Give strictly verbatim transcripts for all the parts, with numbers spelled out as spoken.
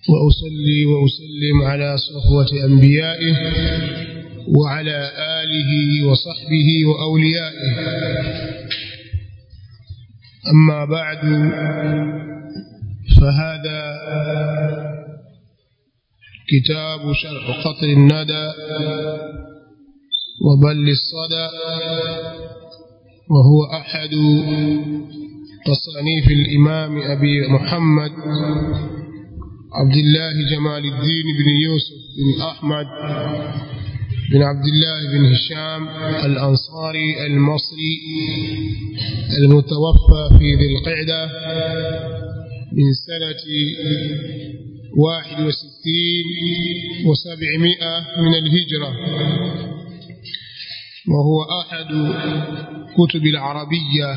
وأصلي وأسلم على صفوة أنبيائه وعلى آله وصحبه وأوليائه. أما بعد، فهذا كتاب شرح قطر الندى وبل الصدى، وهو أحد تصانيف الإمام أبي محمد عبد الله جمال الدين بن يوسف بن أحمد بن عبد الله بن هشام الأنصاري المصري، المتوفى في ذي القعدة من سنة واحد وستين وسبعمائة من الهجرة، وهو أحد كتب العربية.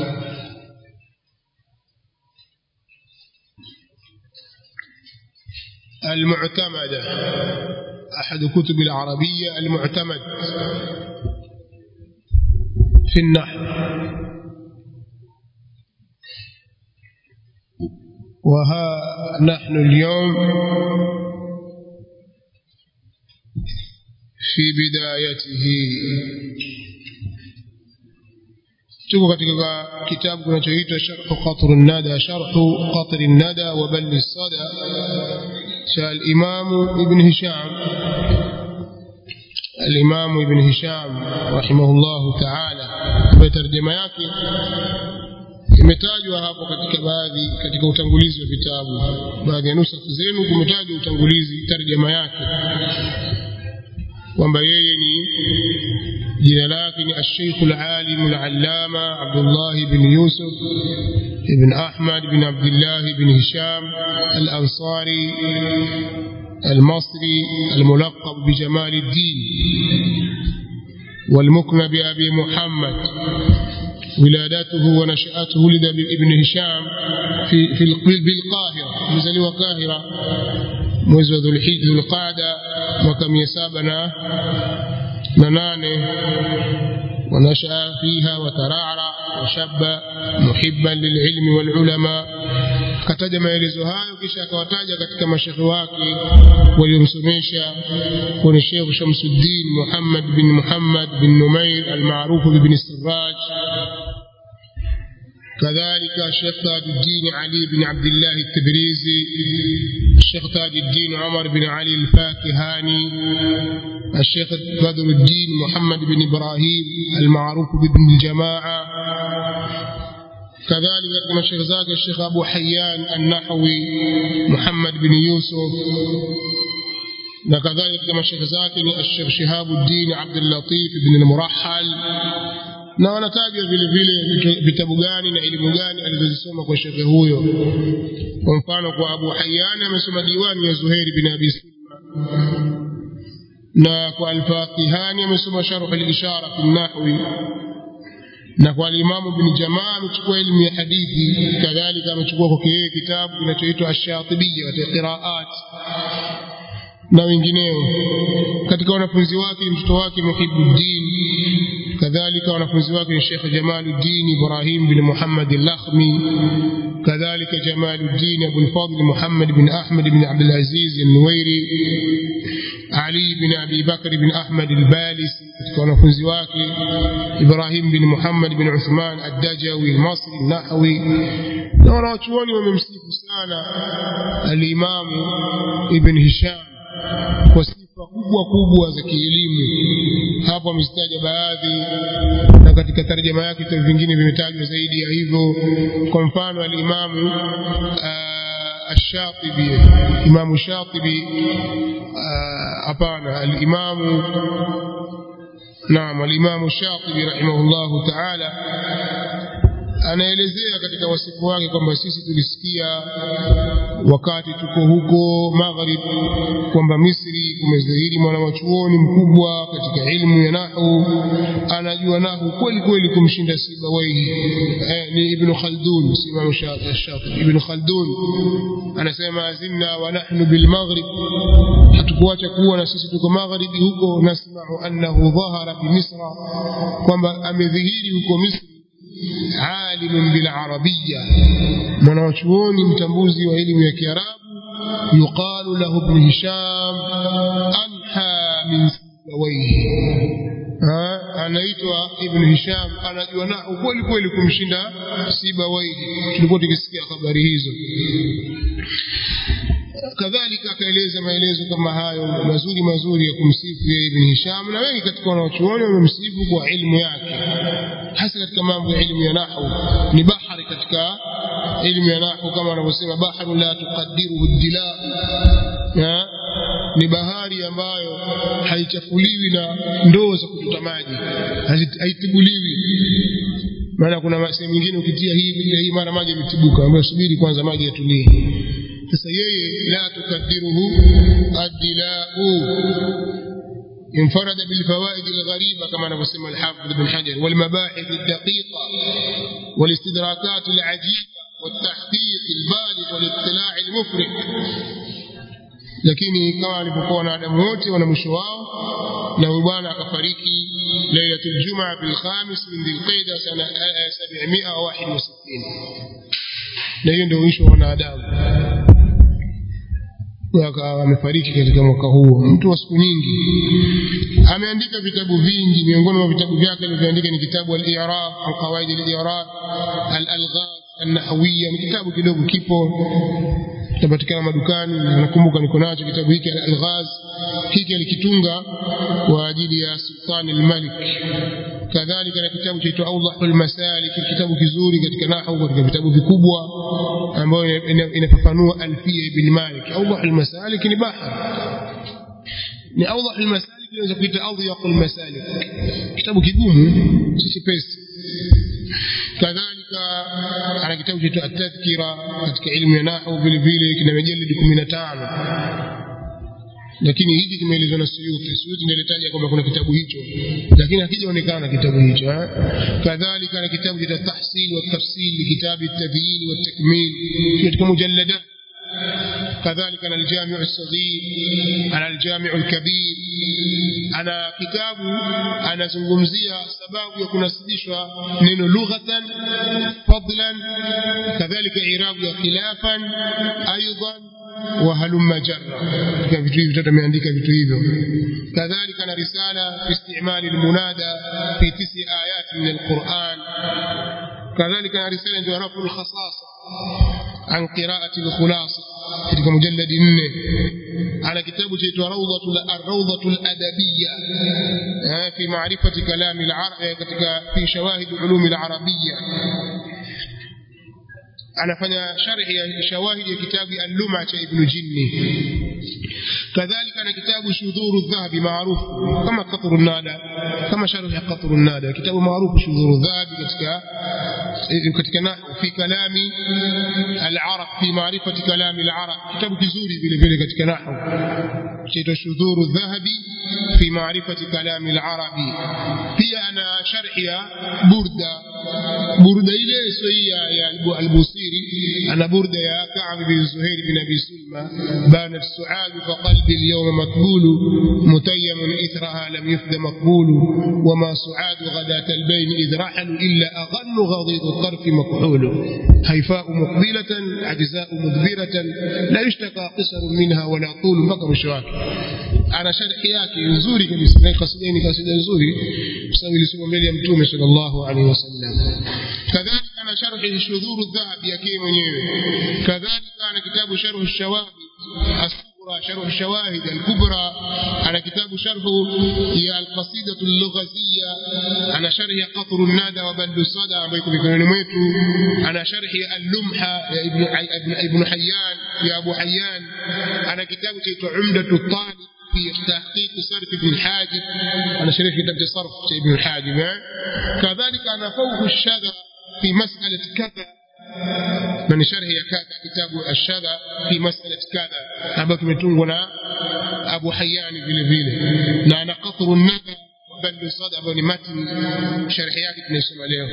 المعتمدة، أحد كتب العربية المعتمد في النحو. وها نحن اليوم في بدايته. tuko katika kitabu kinachoitwa Sharh Qatr an-Nada, Sharh Qatr an-Nada wa Bal as-Sada cha al-Imam Ibn Hisham, al-Imam Ibn Hisham rahimahullah ta'ala, kwa tarjuma yake imetajwa hapo katika baadhi katika utangulizi wa vitabu. Baadhi ya nusa zenu kumetajwa utangulizi, tarjuma yake, kwamba yeye ni jina lake ni Al-Sheikh Al-Alim Al-Allama Abdullah ibn Yusuf ibn Ahmad ibn Abdullah ibn Hisham Al-Ansari المصري الملقب بجمال الدين والمكنى بأبي محمد. ولادته ونشأته ولد ابن هشام في في بالقاهرة، مزلوا القاهرة mwezi wa Dhulhijja al-Qa'da mwaka mia saba na nane. ونشأ فيها وترعرع وشاب محبا للعلم والعلماء. kataja maelezo hayo, kisha akawataja katika mashekhi wake waliomsomesha kwa Sheikh Shamsuddin Muhammad bin Muhammad bin Numair al-Ma'ruf bin Siraj, كذلك الشيخ تاج الدين علي بن عبد الله التبريزي، الشيخ تاج الدين عمر بن علي الفاكهاني، الشيخ بدر الدين محمد بن إبراهيم المعروف بابن الجماعة، كذلك كما الشيخ زاكي الشيخ أبو حيان النحوي محمد بن يوسف، وكذلك كما الشيخ زاكي الشيخ شهاب الدين عبد اللطيف بن المرحل. na wanatajwa vile vile vitabu gani na elimu gani alizozisoma kwa shekhe huyo. Kwa mfano, kwa Abu Hayyan amesoma diwani ya Zuhair bin Abi Sulma, na kwa Al-Fakihani amesoma Sharh al-Ishara fi an-Nahwi, na kwa Imam Ibn Jamaa amechukua elimu ya hadithi. Kadhalika amechukua kwa kile kitabu kinachoitwa Ash-Shatibiyya wa Qiraat na wengineo. Katika wanafunzi wake mtoto wake Muhibbuddin, kadhalika wanafunzi wake ni Sheikh Jamaluddin Ibrahim bin Muhammad al-Lakhmi, kadhalika Jamaluddin Abu al-Fadl Muhammad bin Ahmad bin Abdul Aziz al-Nuwairi, Ali bin Abi Bakr bin Ahmad al-Balisi. wanafunzi wake Ibrahim bin Muhammad bin Uthman ad-Dajawi al-Masri al-Nahwi. na wanachuoni wamemsifu sana al-Imam Ibn Hisham kwa sifa kubwa kubwa za kielimu. Hapo amestaja baadhi, na katika tarjuma yake vitu vingine vimetajwa zaidi ya hivyo. Kwa mfano al-Imam Ash-Shatibi, Imam Shatibi, hapana al-Imam naam al-Imam Shatibi rahimahullahu ta'ala anaelezea katika wasifu wake kwamba sisi tulisikia wakati tuko huko Maghrib kwamba Misri kumezahiri mwanachuoni mkubwa katika ilmu ya nahwu, anajua nahwu kweli kweli kumshinda Sibawayhi. Eh, ni Ibn Khaldun, Imam Shafi'i. Ibn Khaldun anasema zinna wa nahnu bil Maghrib, hatukuacha kuwa na sisi tuko Maghrib huko, nasma'u annahu dhahara bi Misra, kwamba amedhihiri huko Misri عالم بالعربية، mwanachuoni mtambuzi wa elimu ya Kiarabu, yuqalu lahu ibn Hisham anha min sibawayhi. Anaitwa Ibn Hisham, anajua nahwu kweli kweli kumshinda Sibawayhi. Tulikuwa tukisikia habari hizo. Kadhalika akaeleza maelezo kama hayo mazuri mazuri ya kumsifu Ibn Hisham, na wengi katika wanachuoni wamemsifu kwa elimu yake, hasa katika mambo ya elimu ya nahwu. Ni bahari katika elimu ya nahwu, kama wanavyosema bahru la tuqaddiruhu ad-dila, ni bahari ambayo haichafuliwi na ndoo za kututa maji, haitibuliwi. Maana kuna sehemu nyingine ukitia hii bila hii mara maji yametibuka, ambayo subiri kwanza maji yatulie. Sasa yeye la tukadiruhu ad-dila'u انفرد بالفوائد الغريبة كما نقسم الحافظ ابن حجر والمباحث الدقيقة والاستدراكات العجيبة والتحقيق البالغ والاطلاع المفرط. lakini kama alipokuwa na Adamu wote wana mwisho wao, na bwana akafariki lailatul jumaa bil khamis min dhilqa'da sana sab'amia wa wahid wa sittin, na hiyo ndio mwisho wa Adamu. Akawa amefariki katika mwaka huo, mtu wa siku nyingi. Ameandika vitabu vingi, miongoni mwa vitabu vyake alivyoandika ni kitabu al-i'rab an qawaid al-i'rab al-alghaz an-nahwiyya. Ni kitabu kidogo, kipo tapatikana madukani, nakumbuka niko nacho kitabu hiki al-alghaz. Hiki alikitunga kwa ajili ya Sultan al-Malik. Kadhalika na kitabu cha Awdahul Masalik, kitabu kizuri katika nahwu, katika vitabu vikubwa ambayo inafafanua Alfiya ibn Malik. Awdahul Masalik ni bahari, ni Awdahul Masalik inaweza kuita Adhyaqul Masalik, kitabu kigumu si chepesi. Kadhalika ana kitabu cha At-Tadhkira katika elimu ya nahwu, vile vile kina majalidi kumi na tano, lakini hiki kimeelezwa na Suyuti. Suyuti ndiye alitaja kwamba kuna kitabu hicho, lakini hakijaonekana kitabu hicho. Kadhalika na kitabu cha Tahsil wa Tafsil, kitabu at-Tadyin wa Takmil katika mujallada. kadhalika na al-Jami' as-Saghir, ana al-Jami' al-Kabir. Ana kitabu anazungumzia sababu ya kunasibishwa neno lughatan fadlan, kadhalika i'rab ya khilafan aidan wa halumma jarra. Kwa vitu hivi vitatu ameandika vitu hivyo. Kadhalika na risala fi istimali al-munada fi tisi ayat min al-Qur'an. kadhalika na risala ndio rafu al-khasasa an qira'ati al-khulasa katika mujalladi nne. ana kitabu chaitwa rawdatul ar-rawdatul adabiyya fi ma'rifati kalam al-arab katika fi shawahid ulum al-arabiyya. anafanya sharhi ya shawahid ya kitabu al-Lum'a cha Ibn Jinni. kadhalika na kitabu Shudhuru Dhahabi maarufu kama Qatrun Nada, kama sharhi ya Qatrun Nada, kitabu maarufu Shudhuru Dhahabi katika katika nahwu fi kalami al-arab fi ma'rifati kalami al-arab, kitabu kizuri vile vile katika nahwu chaitwa Shudhuru Dhahabi fi ma'rifati kalami al-arabi. pia ana sharhi ya burda, burda ile sahiha ya al-Busiri. ana burda ya Ka'b bin Zuhair bin Abi Sulma, banat su'ad fa qalbi al-yawma maqbul mutayyam ithraha lam yufda maqbul wama su'ad ghadat al-bayn idh rahalu illa aghannu ghadid al-tarf maqhul hayfa'u muqbilatan ajza'u mudbiratan la yushtaka qisar minha wala tul mpaka mwisho wake. ana sharhi yake nzuri kabisa, na kasida ni kasida nzuri kwa sababu ilisoma mbele ya Mtume sallallahu alaihi wasallam. kadhalika ana sharhi Shudhuru Dhahabi yake mwenyewe. kadhalika ana kitabu Sharh ash-Shawahid as-Sughra, Sharh ash-Shawahid al-Kubra. ana kitabu Sharh ya al-Qasida al-Lughaziyya. ana sharhi ya Qatrun Nada wa Ballu Sada ambayo iko mikononi mwetu. ana sharhi al-Lumha ya Ibn Ibn Hayyan ya Abu Hayyan. ana kitabu chaitwa Umdatut Talib في تحقيق صرف ابن الحاجب. أنا شريك كتاب صرف ابن الحاجب. كذلك أنا فوق الشذا في مسألة كذا، من شرح كذا كتاب الشذا في مسألة كذا أبوك متونغنا أبو حيان بن فيل. أنا قطر الندى وبل صدى بن متن شرحيات ابن الشماليه.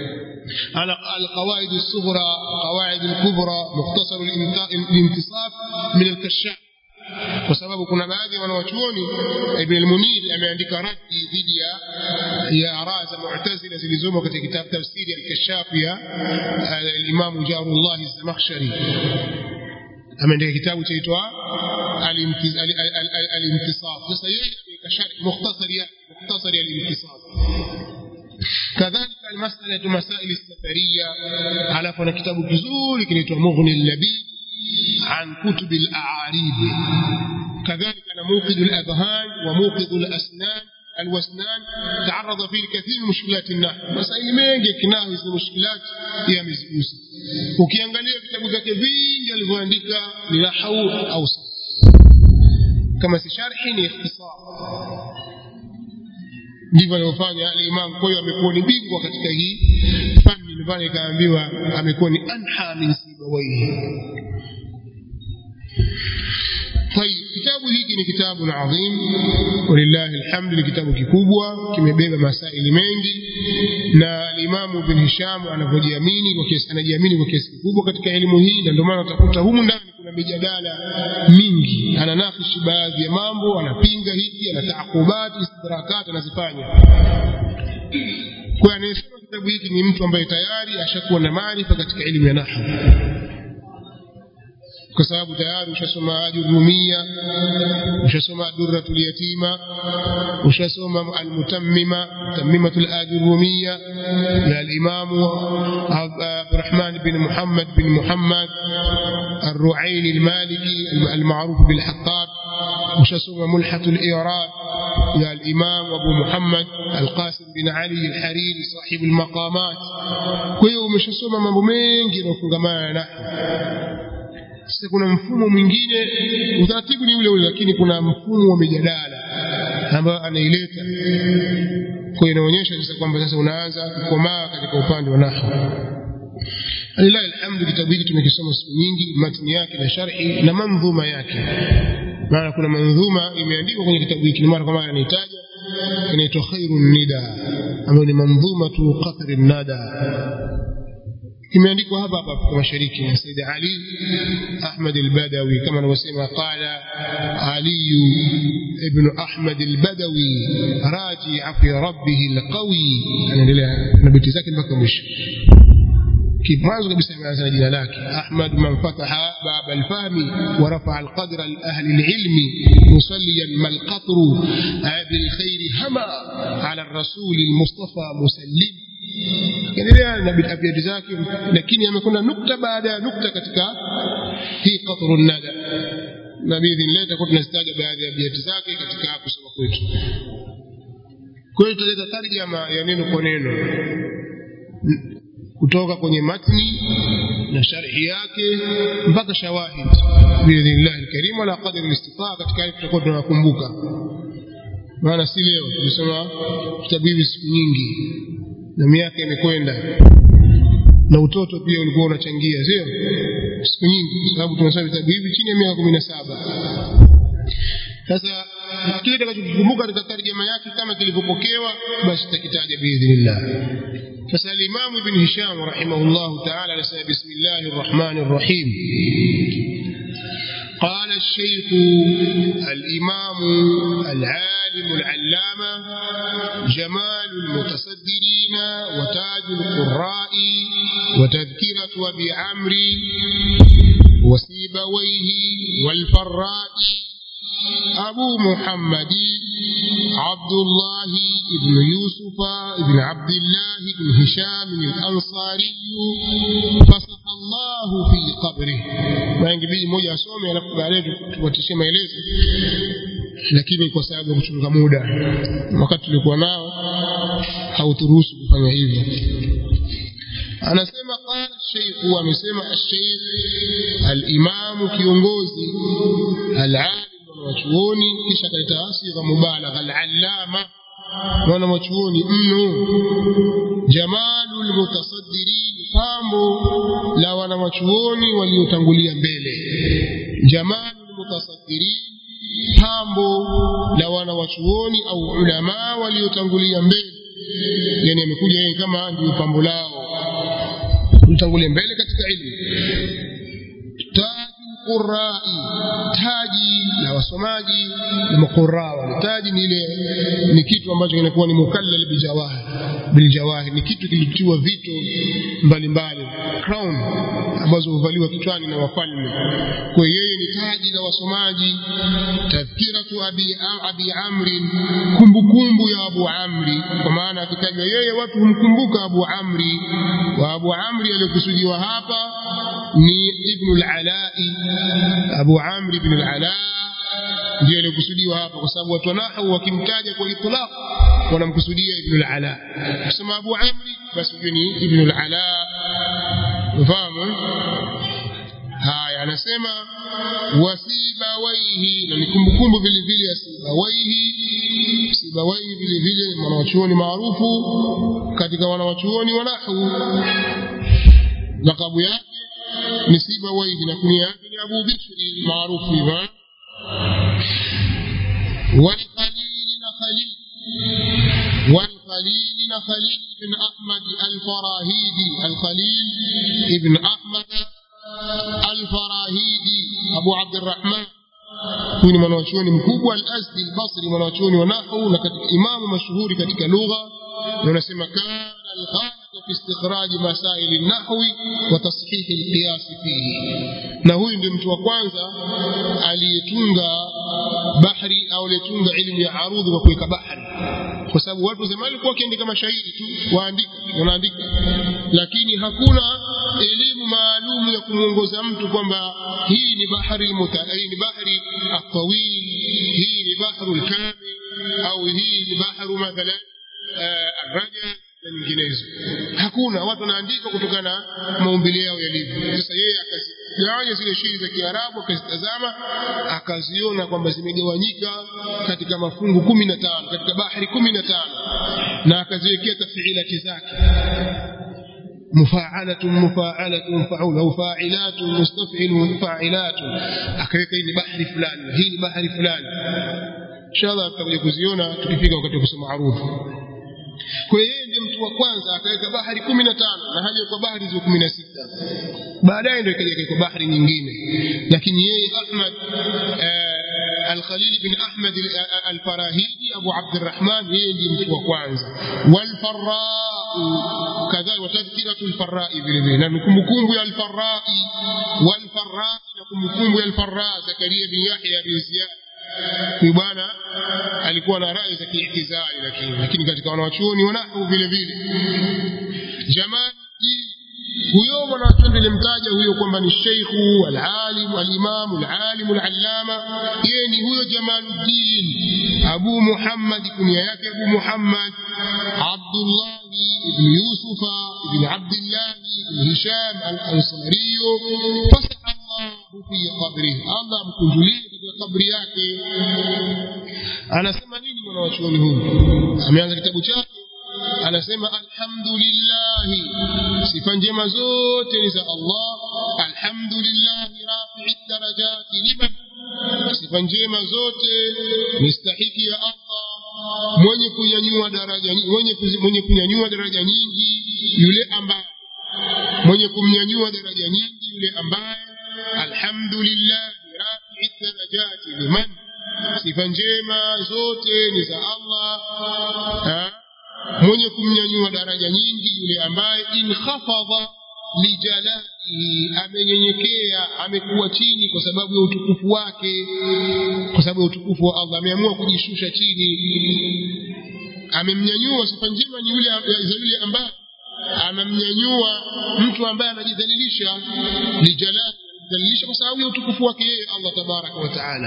على القواعد الصغرى قواعد الكبرى مختصر الانتصاب من الكشاف. kwa sababu kuna baadhi ya wanawachuoni Ibn al-Munir ameandika radi dhidi ya ya ara za Mu'tazila zilizomo katika kitabu tafsiri al-Kashaf ya al-Imam Jarullah az-Zamakhshari. ameandika kitabu chaitwa al-Intisaf. Sasa yeye amekasharh mukhtasari ya mukhtasari al-Intisaf. kadhalika al-mas'alatu masail as-safariyya, alafu na kitabu kizuri kinaitwa Mughni al-Labib an kutub al-a'arib. كذلك أنا موقد الأذهان وموقد الأسنان الوسنان تعرض فيه الكثير من مشكلات النحو. مسائل mengi kinao hizo mushkilat ya mizigusi. Ukiangalia vitabu vyake vingi alivyoandika ni nahwu au sarf, kama si sharhi ni ikhtisar. Ndivyo alivyofanya al-Imam. Kwa hiyo amekuwa ni bingwa katika hii fani, ndio pale kaambiwa amekuwa ni anha min sibawayhi. طيب kitabu hiki ni kitabu adhim walillahi alhamd, ni kitabu kikubwa kimebeba masaili mengi, na al-Imam Ibn Hisham anajiamini kwa kiasi anajiamini kwa kiasi kikubwa katika elimu hii, na ndio maana utakuta humu ndani kuna mijadala mingi, ananakishi baadhi ya mambo, anapinga hiki, anataakubat istidrakat anazifanya. Kwa hiyo kitabu hiki ni mtu ambaye tayari ashakuwa na maarifa katika elimu ya nahwu, kwa sababu tayari ushasoma Ajurumia, ushasoma Durratul Yatima, ushasoma Al-Mutammima, Tammimatul Ajurumia ya al-Imam Abdurrahman bin Muhammad bin Muhammad Ar-Ru'ayni al-Maliki al-ma'ruf bil Hattab, ushasoma Mulhatul I'rab ya al-Imam Abu Muhammad Al-Qasim bin Ali al-Hariri sahib al-Maqamat. Kwa hiyo umeshasoma mambo mengi yanayofungamana na sasa. Kuna mfumo mwingine, utaratibu ni ule ule, lakini kuna mfumo wa mijadala ambao anaileta. Kwa hiyo inaonyesha sasa kwamba sasa unaanza kukomaa katika upande wa nahwu. Alillahi alhamdu, kitabu hiki tumekisoma siku nyingi, matni yake na sharhi na manzuma yake. Maana kuna manzuma imeandikwa kwenye kitabu hiki, mara kwa mara anahitaja, inaitwa Khairun Nida, ambayo ni manzuma tu Qatrin Nada, imeandikwa hapa hapa kwa mashariki na Said Ali Ahmad al-Badawi, kama anavyosema qala Ali ibn Ahmad al-Badawi raji'a fi rabbih al-qawi. Anaendelea na biti zake mpaka mwisho. Kimwanzo kabisa ameanza jina lake Ahmad, man fataha bab al-fahmi wa rafa'a al-qadra li ahli al-ilmi musalliyan mal qatru bil khair hama ala ar-rasul al-mustafa musallim. Endelea na bid'a zake, lakini amekwenda nukta baada ya nukta katika hii Qatrun Nada, na biidhnillah tutakuwa tunazitaja baadhi ya bid'a zake katika kusoma kwetu. Kwa hiyo tutaleta tarjama ya neno kwa neno kutoka kwenye matni na sharhi yake mpaka shawahid biidhnillah alkarim, wala qadri al-istitaa. Katika hili tutakuwa tunakumbuka, maana si leo tumesoma kitabu hivi siku nyingi na miaka imekwenda, na utoto pia ulikuwa unachangia, sio siku nyingi, kwa sababu tunasoma vitabu hivi chini ya miaka kumi na saba. Sasa kile tutakachokumbuka katika tarjuma yake kama kilivyopokewa, basi tutakitaja biidhnillah. Sasa al-Imam Ibn Hisham rahimahullah ta'ala anasema bismillahir rahmanir rahim. قال الشيخ الإمام العالم العلامة جمال المتصدرين وتاج القراء وتذكرة أبي عمرو وسيبويه والفراء أبو محمد عبد الله بن يوسف بن عبد الله بن هشام الأنصاري فسح الله في قبره. ما ينجبي moja asome alafu baadaye tuwatishe maelezo, lakini kwa sababu ya kuchunga muda wakati tulikuwa nao hauturuhusu kufanya hivyo. Anasema qala Sheikh, amesema al-Sheikh al-Imam kiongozi al-alim wanachuoni, kisha kaleta sigha mubalagha al-allama, wanachuoni mno, jamalul mutasaddirin, pambo la wanachuoni waliotangulia mbele. Jamalul mutasaddirin, pambo la wanachuoni au ulama waliotangulia mbele, yani amekuja yeye kama ndio pambo lao, mtangulia mbele katika elimu. Qurra'i, taji la wasomaji na maqurra. Wale taji ni ile ni kitu ambacho kinakuwa ni mukallal bijawahir biljawahir, ni kitu kilichotiwa vito mbalimbali, crown ambazo huvaliwa kichwani na wafalme. Kwa yeye ni taji la wasomaji. Tadhkiratu abi abi amri, kumbukumbu ya Abu Amri, kwa maana akitajwa yeye watu humkumbuka Abu Amri. Wa Abu Amri aliyokusudiwa hapa ni Ibn al-Ala'i. Abu Amri ibn al-Ala' ndiye aliyokusudiwa hapa, kwa sababu watu nahwu wakimtaja kwa itlaq wanamkusudia Ibn al-Ala. Kusema Abu Amri basi ni Ibn al-Ala. Ufahamu? Haya, anasema wasibawaihi, na nikumbukumbu vile vile ya Sibawaihi. Sibawaihi vile vile mwanachuoni maarufu katika wanawachuoni wa nahwu. Lakabu yake ni Sibawaihi na kunia yake ni Abu Bishri maarufu hivyo. والخليل خليل والخليل خليل بن أحمد الفراهيدي. الخليل ابن أحمد الفراهيدي أبو عبد الرحمن كوني منوشوني مكوبوا الأزدي البصري منوشوني ونحو لكتك إمام مشهور كتك لغة ونسمى كان الغاية في استخراج مسائل النحو وتصحيح القياس فيه. na huyu ndiye mtu wa kwanza aliyetunga bahari au aliyetunga elimu ya arudhi kwa kuweka bahari, kwa sababu watu zamani walikuwa wakiandika mashairi tu, waandika wanaandika, lakini hakuna elimu maalum ya kumuongoza mtu kwamba hii ni bahari al-mutahari, ni bahari at-tawil, hii ni bahari al-kamil, au hii ni bahari mathalan ar-raja na nyinginezo. Hakuna, watu wanaandika kutokana na maumbile yao yalivyo. Sasa yeye akazigawanya zile shairi za Kiarabu, akazitazama, akaziona kwamba zimegawanyika katika mafungu kumi na tano, katika bahari kumi na tano, na akaziwekea tafilati zake. mufa'alatun mufa'alatun fa'ul au fa'ilatun mustaf'ilun fa'ilatun, akaweka hii ni bahari fulani, hii ni bahari fulani. Inshallah tutakuja kuziona tukifika wakati wa kusoma arudhi. Kwa hiyo yeye ndiye mtu wa kwanza akaweka bahari kumi na tano, na hali kwa bahari hizo kumi na sita. Baadaye ndio ikaja kwa bahari nyingine, lakini yeye Ahmad al-Khalil bin Ahmad al-Farahidi Abu Abdurrahman yeye ndiye mtu wa kwanza. Wal-Farra kadha wa tadhkiratu al-Farra'i vile vile, na kumbukumbu ya al-Farra'i. Wal-Farra na kumbukumbu ya al-Farra Zakaria bin Yahya bin Ziyad. Huyu bwana alikuwa na rai za kiitizali, lakini lakini katika wanawachuoni wa nahwu vile vile. Jamani, huyo mwanachuoni nilimtaja huyo kwamba ni sheikhu al-alim al-imam al-alim al-allama, yeye ni huyo Jamaluddin Abu Muhammad, kunia yake Abu Muhammad Abdullah ibn Yusuf ibn Abdullah ibn Hisham al-Ansari. Fasaha Allah fi qabrihi, Allah mkunjulie katika kabri yake. Anasema nini mwanachuoni huyu? Ameanza kitabu chake anasema alhamdulillah, sifa njema zote ni za Allah. Alhamdulillah rafi'i darajati liman, sifa njema zote ni stahiki ya Allah, mwenye kunyanyua daraja, mwenye mwenye kunyanyua daraja nyingi, yule ambaye mwenye kumnyanyua daraja nyingi, yule ambaye alhamdulillah rafi'i darajati liman, sifa njema zote ni za Allah, ha? mwenye kumnyanyua daraja nyingi, yule ambaye in khafadha li jalalihi, amenyenyekea, amekuwa chini kwa sababu ya utukufu wake, kwa sababu ya utukufu wa Allah ameamua kujishusha chini, amemnyanyua. Sifa njema ni yule yule ambaye anamnyanyua mtu ambaye anajidhalilisha, li jalali, anajidhalilisha kwa sababu ya utukufu wake yeye Allah tabaraka wa taala.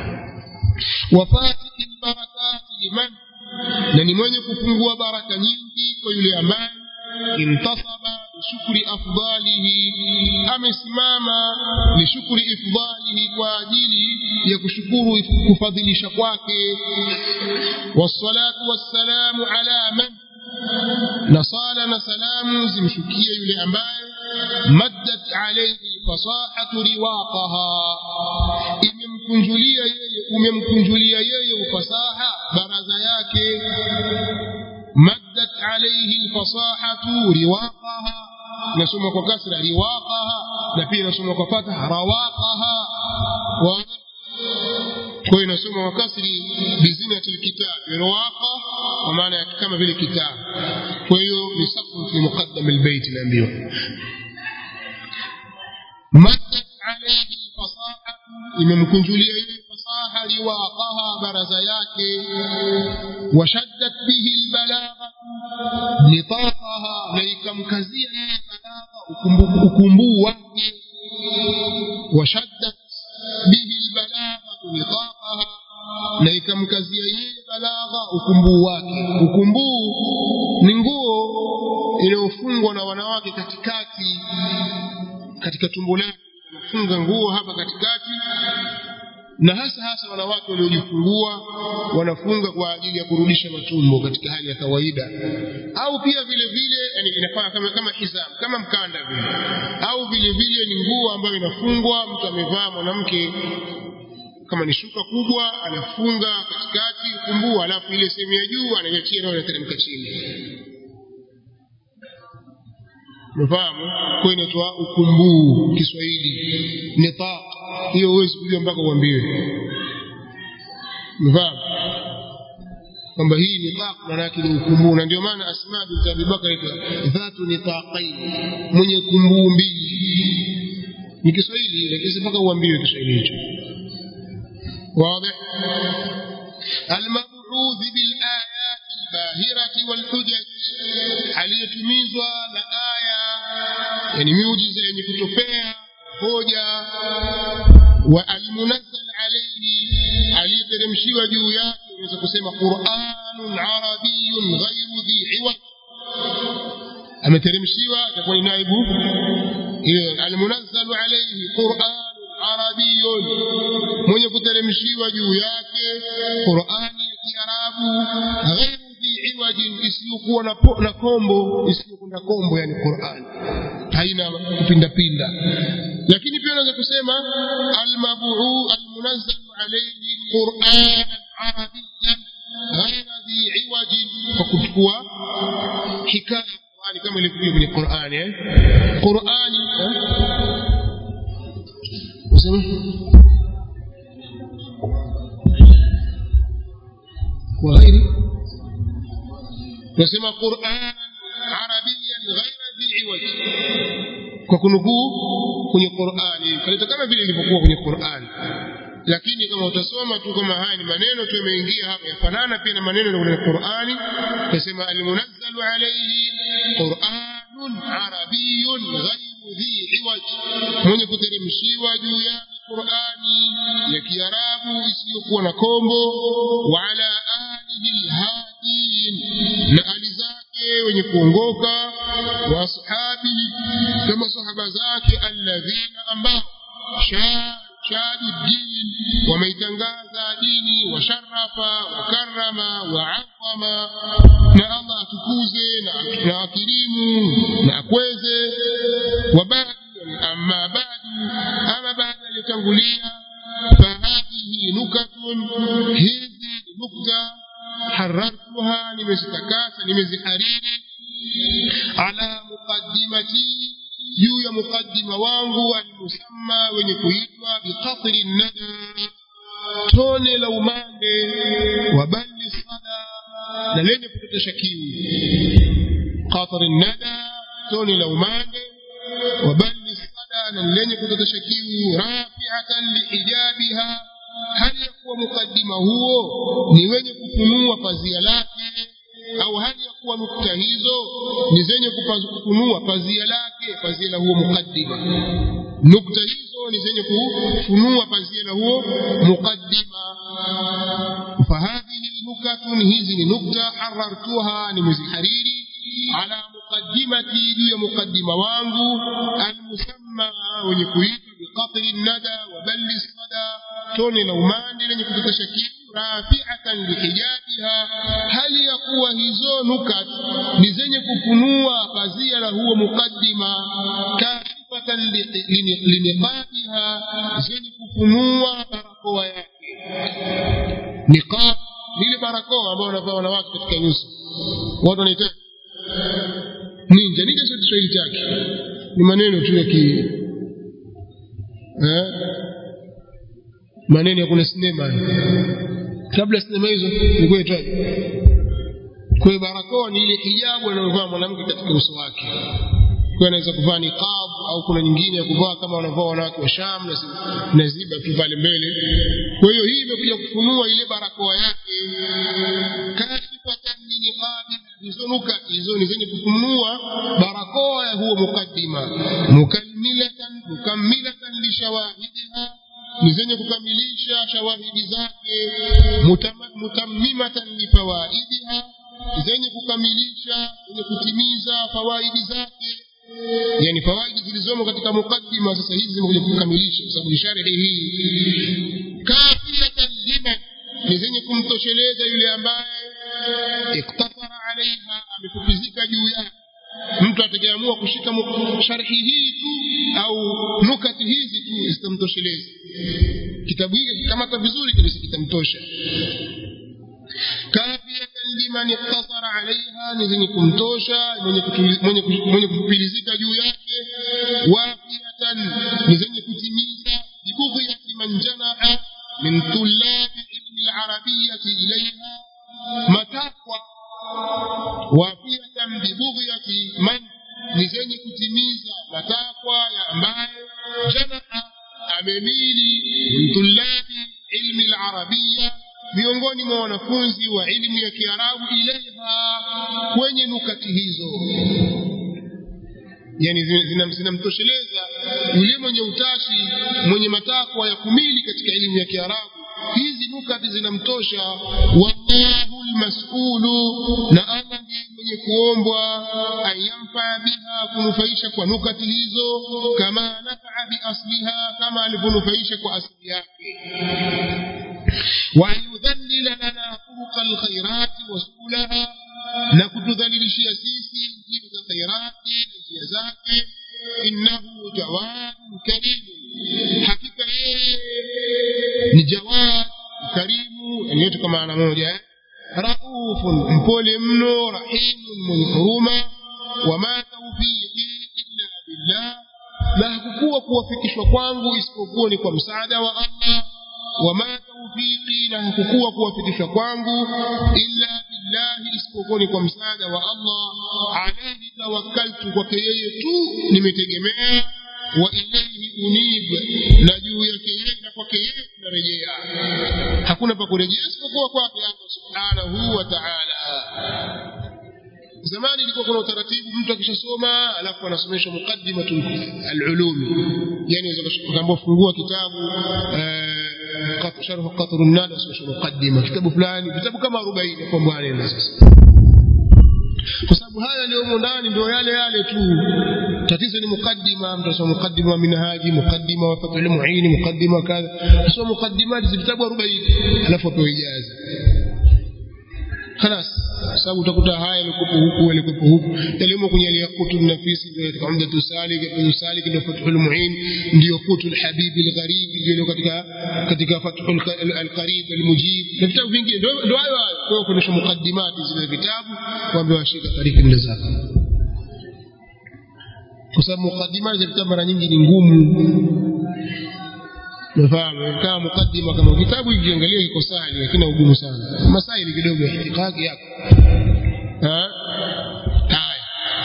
Wafatihi barakati liman, na ni mwenye kufungua baraka nyingi kwa yule ambaye intasaba shukri afdalihi, amesimama ni shukri ifdalihi, kwa ajili ya kushukuru kufadhilisha kwake. Wassalatu wassalamu ala man, na sala na salamu zimshukie yule ambaye maddat alayhi fasahatu riwaqaha, imemkunjulia yeye, umemkunjulia yeye ufasaha baraza yake. Maddat alayhi fasahatu riwaqaha, nasoma kwa kasra riwaqaha, na pia nasoma kwa fatha rawaqaha, wa kwa hiyo nasoma kwa kasri bizinati alkitab riwaqa, kwa maana kama vile kitabu. Kwa hiyo ni safu fi muqaddam albayt naambiwa. imemkunjulia ile fasaha liwaqaha baraza yake washaddat bihi albalagha nitaqaha na ikamkazia balagha ukumbuu wake washaddat bihi albalagha nitaqaha na ikamkazia yeye balagha ukumbuu wake. Ukumbuu ni nguo inayofungwa na wanawake katikati katika tumbo lake, funga nguo hapa katikati, na hasa hasa wanawake waliojifungua wanafunga kwa ajili ya kurudisha matumbo katika hali ya kawaida, au pia vile vile yani inafaa kama kama hizam, kama mkanda vile, au vile vile ni nguo ambayo inafungwa, mtu amevaa mwanamke kama ni shuka kubwa anafunga katikati ukumbuu, alafu ile sehemu ya juu anaiachia na inateremka chini. Mfahamu? Kwa inaitwa ukumbuu Kiswahili, nitaq. Hiyo huwezi kujua mpaka uambiwe. Mfahamu? Kwamba hii nitaq maana yake ni ukumbuu, na ndio maana Asma bint Abi Bakr inaitwa dhatu nitaqain, mwenye kumbuu mbili. Ni Kiswahili lakini mpaka uambiwe Kiswahili hicho. واضح؟ المبعوث بالآيات الباهرة والحجج aliyetumizwa na aya yani miujiza yenye kutopea hoja, wa almunazzal alayhi aliyeteremshiwa juu yake, unaweza kusema Qur'anun arabiyyun ghayru dhi iwaj, ameteremshiwa itakuwa ni naibu hiyo. Almunazzal alayhi Qur'an arabiyyun, mwenye kuteremshiwa juu yake Qur'ani ya Kiarabu, ghairu dhi iwajin, isiyokuwa na na kombo, isiyokuwa kombo, yani Qur'an haina kupinda pinda. Lakini pia unaweza kusema al-mab'u al-munazzal alayhi Qur'an arabiyyan ghairu dhi iwajin, kwa kuchukua hikaya Qur'ani kama ilivyo kwenye Qur'ani eh Qur'ani وغير نسمى قرآن عربيا غير ذي عوج, kwa kunukuu kwenye Qur'ani kaleta kama vile ilivyokuwa kwenye Qur'ani, lakini kama utasoma tu kama haya ni maneno tu yameingia hapa yafanana pia na maneno kwenye Qur'ani, tunasema al-munazzalu alayhi Qur'anun arabiyyun ghayru dhi iwaj, mwenye kuteremshiwa juu yake Qur'ani ya Kiarabu isiyokuwa na kombo, wa ala alihi alhadin, na ali zake wenye kuongoka, wa ashabihi, kama sahaba zake, alladhina ambao shadu din, wameitangaza dini, wa sharafa wa karama wa azama, na Allah atukuze na akirimu na akweze. Wa ba'd amma ba'du, ama baada litangulia, fahadihi nukatun, hizi nukta harartuha, nimezitakasa nimezihariri, ala muqaddimati, juu ya muqaddima wangu, almusamma, wenye kuitwa biqatri nada, tone la umande, wa balli sada, na lenye kutotesha kiu. Qatri nada, tone la umande, wa balli sada, na lenye kutotesha kiu. Rafi'atan lihijabiha, hali ya kuwa mukaddima huo ni wenye kufunua pazia lake, au hali ya kuwa nukta hizo ni zenye kufunua pazia lake, pazia la huo mukaddima. Nukta hizo ni zenye kufunua pazia la huo mukaddima. Fahadhihi nukatun, hizi ni nukta harartuha, nimezihariri, ala muqaddimati, juu ya mukaddima wangu, almusamma, wenye kuitwa biqatri nada wa balli sada, tone la umande lenye kutotesha kiu. Rafi'atan lihijabiha, hali ya kuwa hizo nukat ni zenye kufunua pazia la huo mukaddima. Kashifatan liniqabiha, zenye kufunua barakoa yake. Niqab ile barakoa ambayo wanavaa wanawake katika nyuso, watu wanaita ninja. Ninja sio Kiswahili chake, ni maneno tu ya ki eh maneno ya kuna sinema. Kabla sinema hizo ni kwetu. Kwa barakoa ni ile hijabu anayovaa mwanamke katika uso wake. kwa anaweza kuvaa niqab au kuna nyingine ya kuvaa kama wanavaa wanawake wa Sham na ziba tu pale mbele. Kwa hiyo hii imekuja kufunua ile barakoa yake. Kashifatan min niqab, hizo nukati hizo ni zenye kufunua barakoa ya huo mukaddima. Mukammilatan mukammilatan li shawahidiha, ni zenye kukamilisha shawahidi zake. Mutammimatan li fawaidiha, zenye kukamilisha zenye kutimiza fawaidi zake. Yani fawaidi zilizomo katika mukaddima sasa hizi zimekuja kukamilisha kwa sababu sharhi hii. Kafiyatan liman, ni zenye kumtosheleza yule ambaye iktafara alaiha, amefupizika juu yake. Mtu atakayeamua kushika sharhi hii tu au nukati hizi tu zitamtosheleza. Kitabu hiki kama vizuri kabisa kitamtosha. Kafiyatan liman iktasara alaiha, ni zenye kumtosha mwenye mwenye kupilizika juu yake. Wafiyatan, ni zenye kutimiza bibughyati man janaa min tullabi ilmi al-arabiyyati ilayha, matakwa. Wafiyatan bibughyati man, ni zenye kutimiza matakwa ya ambaye janaa amemili min tullabi ilmi al-arabiyya, miongoni mwa wanafunzi wa elimu ya Kiarabu ilaiha, kwenye nukati hizo. Yani zinamtosheleza yule mwenye utashi, mwenye matakwa ya kumili katika elimu ya Kiarabu. Hizi nukati zinamtosha. Wallahu almas'ulu, na Allah ndiye mwenye kuombwa, ayamfa biha, kunufaisha kwa nukati hizo, kama nafa'a bi asliha, kama alivyonufaisha kwa asili yake. ويذلل لنا طرق الخيرات وسبلها, na kutudhalilishia sisi njia za khairati na njia zake. Innahu jawadun karim, hakika yeye ni jawad karimu, yani yote kwa maana moja. Raufun, mpole mno. Rahimun, mwenye huruma. Wama tawfiqi illa billah, na hakukuwa kuwafikishwa kwangu isipokuwa ni kwa msaada wa Allah. Wama tawfiqi, na hakukuwa kuwafikishwa kwangu illa billahi, isipokuwa ni kwa msaada wa Allah. Alayhi tawakkaltu, kwake yeye tu nimetegemea. Wa ilayhi unib, na juu yake yeye na kwake yeye tunarejea. Hakuna pa kurejea isipokuwa kwake Allah subhanahu wa ta'ala. Zamani ilikuwa kuna utaratibu, mtu akishasoma alafu anasomeshwa muqaddimatul al-ulum, yani unaweza kufungua kitabu قط شرح قطر النادى اسمه مقدمه kitabu fulani, vitabu kama arobaini kwa bwana. Sasa kwa sababu haya ndio huko ndani ndio yale yale tu. Tatizo ni mukaddima, mtasoma mukaddima wa minhaji, mukaddima wa fathul mu'in, mukaddima kadha. Soma mukaddimati vitabu arobaini alafu apewe ijaza خلاص. Sababu utakuta haya yalikuwa huku yalikuwa huku, yalimo kwenye al-yaqutul nafisi ndio katika umdatus salik, ibn salik ndio fathul mu'in, ndio qutul habib al-gharib ndio katika katika fathul al-qarib al-mujib, na vitabu vingi ndio ndio hayo hayo. Kwa kuna mukaddimati zile vitabu kuambia washika tariki ndio zako, kwa sababu mukaddimati za vitabu mara nyingi ni ngumu. Nafahamu kama mukaddima kama kitabu ukiangalia kiko sahali, lakini ugumu sana, masaili kidogo ya ihtiqaqi yako. ها هاي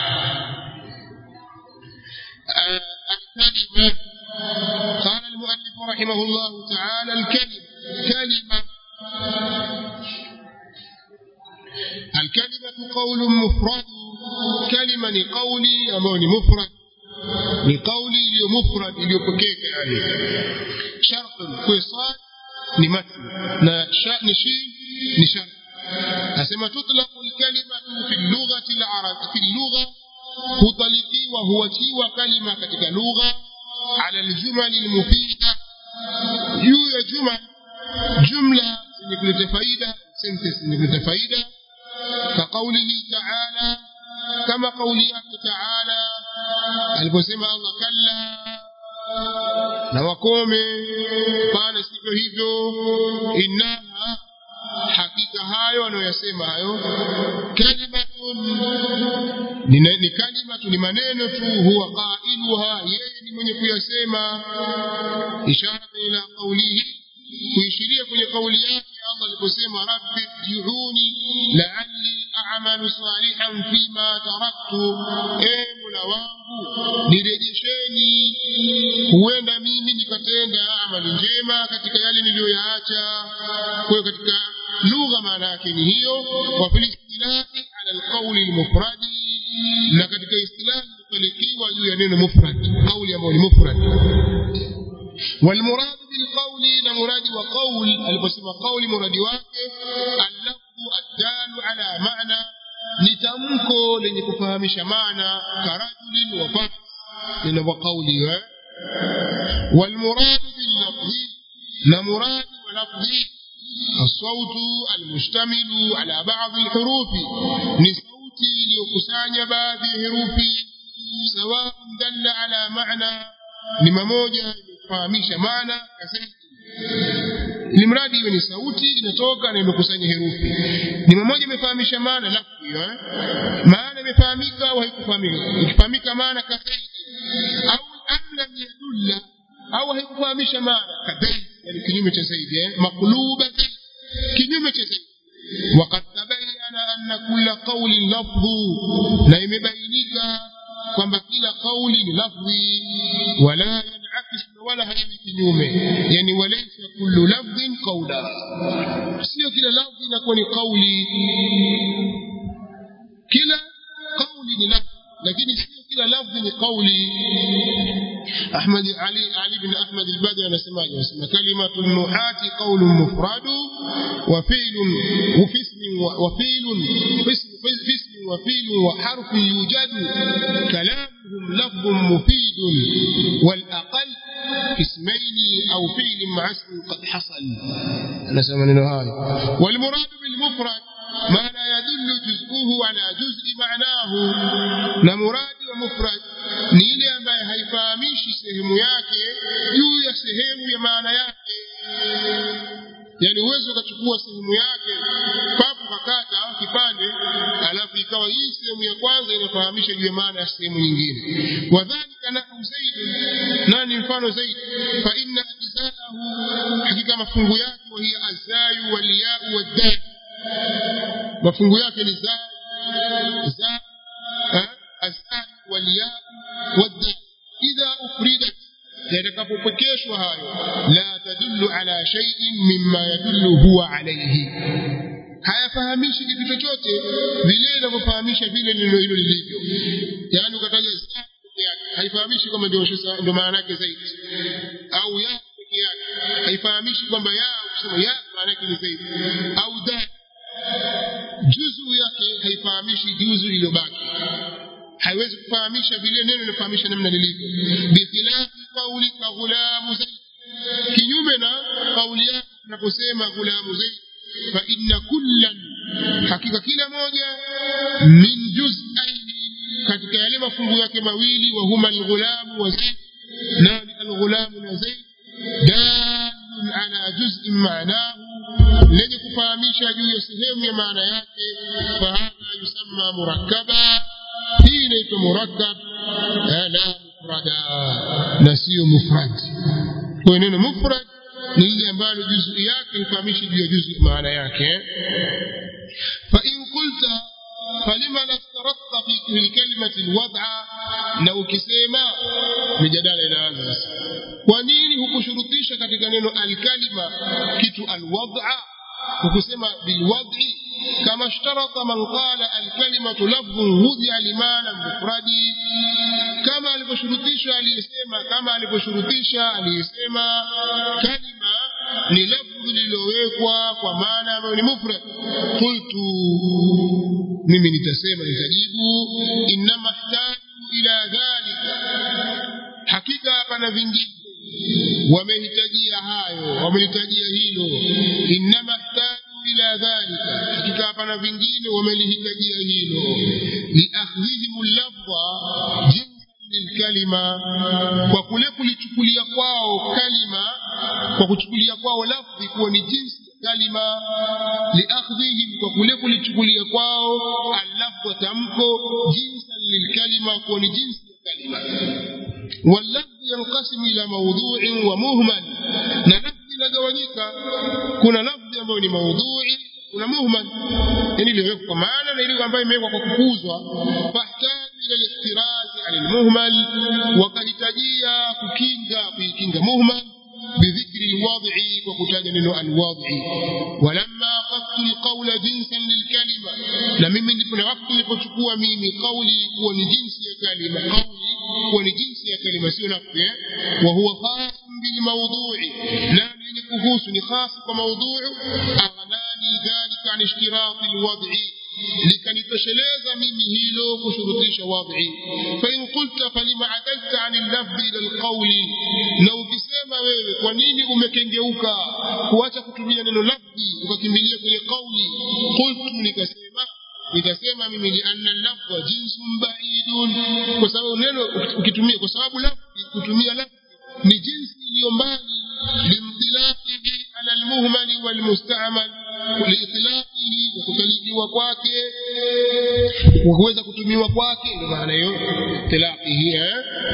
الكلمة. قال المؤلف رحمه الله تعالى: الكلمة كلمة الكلمة قول مفرد. كلمة لقولي أموني مفرد لقولي مفرد ليبكيك، يعني شرط كويصات لمتن نشاء نشين نشرط. أسمى تطلق الكلمة في اللغة العربية، في اللغة تطلقي وهو تيوى كلمة كتك لغة على الجمل المفيدة، يو جمل جملة نقول تفايدة، سنتس نقول تفايدة، كقوله تعالى، كما قوله تعالى البسمة الله كلا نوكومي قال سيكو هيدو إنها hakika hayo anayosema hayo kalimatun ni kalimatu, ni maneno tu, huwa qailuha, yeye ni mwenye kuyasema. Ishara ila qawlihi, kuishiria kwenye kauli yake Allah aliposema rabbi ji'uni la'alli a'malu salihan fima taraktu, e Mola wangu nirejesheni, huenda mimi nikatenda amali njema katika yale niliyoyaacha. Kwa katika lugha maana yake ni hiyo. Wa fil istilahi ala alqawli almufrad, na katika istilahi kupelekewa juu ya neno mufrad, kauli ambayo ni mufrad. والمراد بالقول مراد وقول aliposema قول مراد wake اللفظ الدال على معنى, nitamko lenye kufahamisha maana, karajulin wa fas neno wa qawli. والمراد باللفظ na مراد ولفظ الصوت المشتمل على بعض الحروف, ni sauti iliyokusanya baadhi ya herufi, سواء دل على معنى, ni mamoja kufahamisha maana kasema, ili mradi iwe ni sauti inatoka na imekusanya herufi, ni mmoja imefahamisha maana lafzi hiyo, maana imefahamika au haikufahamika. Ikifahamika maana kasema au amla yadulla, au haikufahamisha maana kadai, yani kinyume cha zaidi, eh maqluba, kinyume cha zaidi. وقد تبين أن كل قول لفظ, na imebainika kwamba kila kauli ni lafzi, wala yanakis wala haimi kinyume, yani walaysa kullu lafdhin qawla, sio kila lafzi inakuwa ni kauli. Kila kauli ni lafzi, lakini sio kila lafzi ni kauli. Ahmad Ali Ali bin Ahmad al-Badawi anasemaje? Anasema kalimatu nuhati qawlun mufradu wa fi'lun wa ismun wa fi'lun ismun wa fi'lun wa harfun yujadu kalamuhum lafdhun mufidun wal aqall ismayn aw fi'lun ma'a ismin qad hasal. Anasema neno haya, wal murad bil mufrad ma la yadullu juz'uhu ala juz'i ma'nahu, na muradi wa mufrad ni ile ambaye haifahamishi sehemu yake juu ya sehemu ya maana yake. Yani uwezo ukachukua sehemu yake papo kakata kipande, alafu ikawa hii sehemu ya kwanza inafahamisha juu ya maana ya sehemu nyingine. Wadhalika nahu zaid, nani mfano zaid? Fa inna ajzaahu, hakika mafungu yake wa hiya azayu wal ya'u wad dal, mafungu yake ni za za azaa wal ya'u wad dal. Idha ufridat, yatakapopokeshwa hayo, la tadullu ala shay'in mimma yadullu huwa alayhi, hayafahamishi kitu chochote vile inavyofahamisha vile neno hilo lilivyo. Yani ukataja za pekee yake haifahamishi kwamba ndio ndio maana yake zaidi, au ya pekee yake haifahamishi kwamba ya ukisema ya maana yake ni zaidi, au da juzu yake haifahamishi juzu iliyobaki, haiwezi kufahamisha vile neno linafahamisha namna lilivyo. Bikhilafi qawli ka ghulamu zaid, kinyume na kauli yake tunaposema ghulamu zaid, fa inna kullan, hakika kila moja, min juz'aini, katika yale mafungu yake mawili, wa huma al-ghulamu wa zaid, na al-ghulamu na zaid, dalun ala juz'in ma'nahu, lenye kufahamisha juu ya sehemu ya maana yake. Fa hadha yusamma murakkaba, hii inaitwa murakkab, la mufrada, na sio mufrad. Kwa neno mufrad ni ile ambayo juzu yake ifahamishi juu ya juzu maana yake. Fa in qulta falima naftaradta fi kalimati alwad'a, na ukisema mijadala inaanza sasa, kwa nini hukushurutisha katika neno alkalima kitu alwad'a, hukusema bilwad'i كما اشترط من قال الكلمة لفظ وضع لمعنى مفرد، كما aliposhurutisha aliyesema kama aliposhurutisha aliyesema kalima ni lafzi lililowekwa kwa maana ambayo ni mufrad. Qultu, mimi nitasema nitajibu, inma ihtaju ila dhalika, hakika hapana vingine wamehitajia hayo, wamehitajia hilo. Inma ihtaju ila dhalika, hakika hapana vingine wamelihitajia hilo. Liakhdhihim al-lafdha jinsan lilkalima, kwa kule kulichukulia kwao kalima, kwa kuchukulia kwao lafzi kuwa ni jinsi ya kalima. Liakhdhihim, kwa kule kulichukulia kwao al-lafdha tamko, jinsan lilkalima, kuwa ni jinsi ya kalima. Wal-lafdh yanqasimu ila mawdu'in wa muhmal, na lafzi inagawanyika, kuna lafzi ambayo ni mawdu'i, kuna muhmal, yani iliyowekwa kwa maana na ile ambayo imewekwa kwa kukuzwa. Fahtaju ila al-ihtiraz al-muhmal wakahitajia kukinga kuikinga muhmal بذكر الوضع وكتاج منه الوضع ولما قصت القول جنسا للكلمة لمن من وقت لكتكوا ميمي قولي هو جنس كلمة قولي هو جنس كلمة سنفه وهو خاص بالموضوع لا ينكفوس خاص بموضوع أغناني ذلك عن اشتراط الوضع likanitosheleza mimi hilo kushurutisha wadhi fa in qulta falima adalta an al-lafz ila al-qawli na ukisema wewe kwa nini umekengeuka kuacha kutumia neno lafzi ukakimbilia kwenye kauli qultu nikasema nikasema mimi li anna al-lafz jinsun ba'idun kwa sababu neno ukitumia kwa sababu lafzi kutumia lafzi ni jinsi iliyo mbali limtilaqihi ala al-muhmal wal-musta'mal liitlaqihi kutalikiwa kwake kuweza kutumiwa kwake ndio maana hiyo tilaqihi eh